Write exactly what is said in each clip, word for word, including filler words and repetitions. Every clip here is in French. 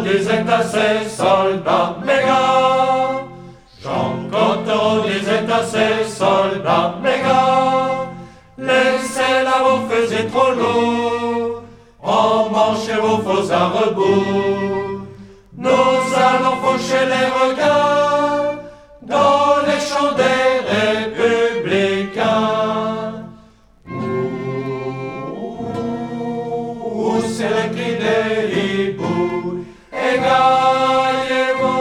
disait à ses soldats, mes gars. Jean Cottereau disait à ses soldats, mes gars, laissez-la, vous faisiez trop lourd, emmanchez vos faux à rebours. Nous allons faucher les regards dans les champs des républicains. Où c'est le cri des hiboux, égaillez-vous.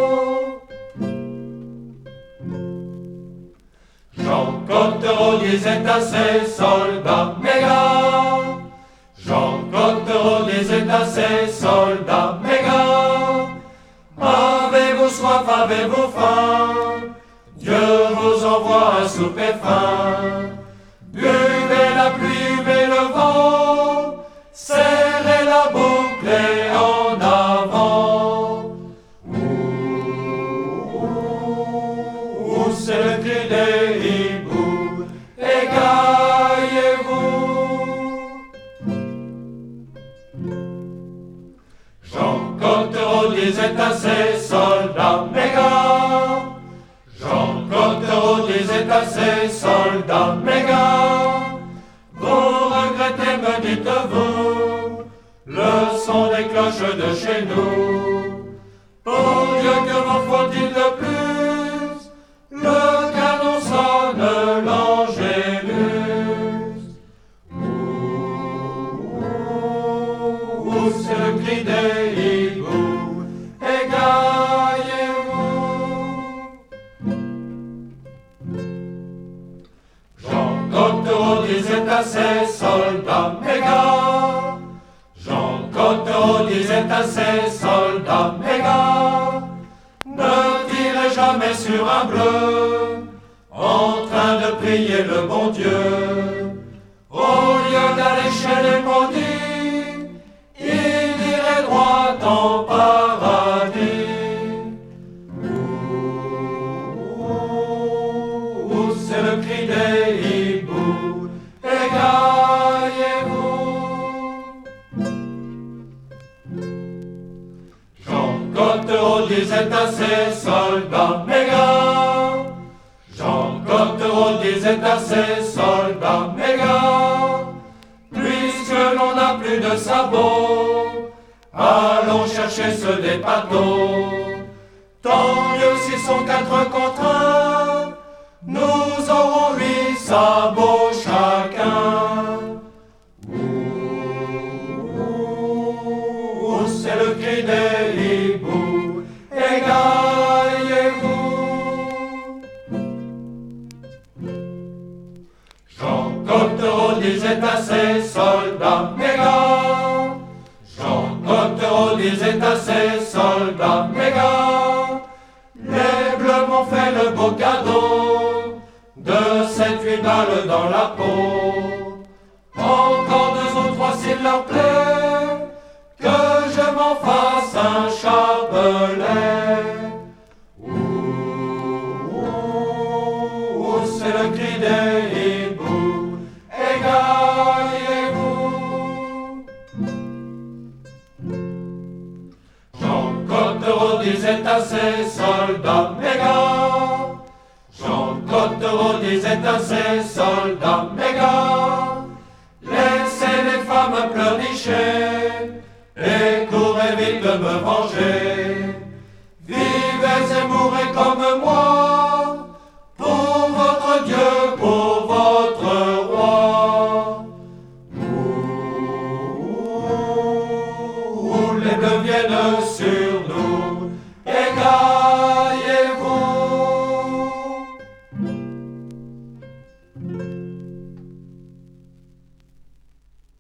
Jean Cottereau disait à ses soldats, mes gars. Jean Cottereau disait à ses soldats, mes gars, avez-vous soif, avez-vous faim? Dieu vous envoie un souper fin. Buvez la pluie, buvez le vent, serrez la boucle et en avant. Où c'est le cri des hiboux, égaillez-vous. Jean Cottereau disait à ses soldats, mes gars. Jean Cottereau disait à ses soldats, mes gars, vous regrettez, me dites-vous, le son des cloches de chez nous. Pour Dieu, que m'en faut-il de plus? Le canon sonne l'angélus. Où c'est le cri des hiboux, égaillez-vous. Jean Cottereau disait à ses soldats, mes gars. Jean Cottereau disait à ses soldats, mes gars, ne tirez jamais sur un bleu, en train de prier le bon Dieu. Au lieu d'aller chez les maudits, il irait droit en paradis. Où c'est le cri des hiboux, égaillez-vous. Jean Cottereau disait à ses soldats, mes gars. Jean Cottereau disait à ses soldats, mes gars, puisque l'on n'a plus de sabots, allons chercher ceux des pâteaux. Tant mieux s'ils sont quatre contre un, nous aurons huit sabots chacun. Où c'est le cri des hiboux, égaillez-vous. Jean Cottereau disait à ses soldats, mes gars. Jean Cottereau disait à ses soldats, mes gars, les bleus m'ont fait le beau cadeau de sept huit balles dans la peau. Encore deux ou trois s'il leur plaît, que je m'en fasse un chapelet. Où c'est le cri des hiboux, égaillez-vous. Jean Cottereau disait à ses soldats, mes gars. Jean Cottereau disait à ses soldats, mes gars, laissez les femmes pleurnicher et courez vite me venger. Vivez et mourrez comme moi,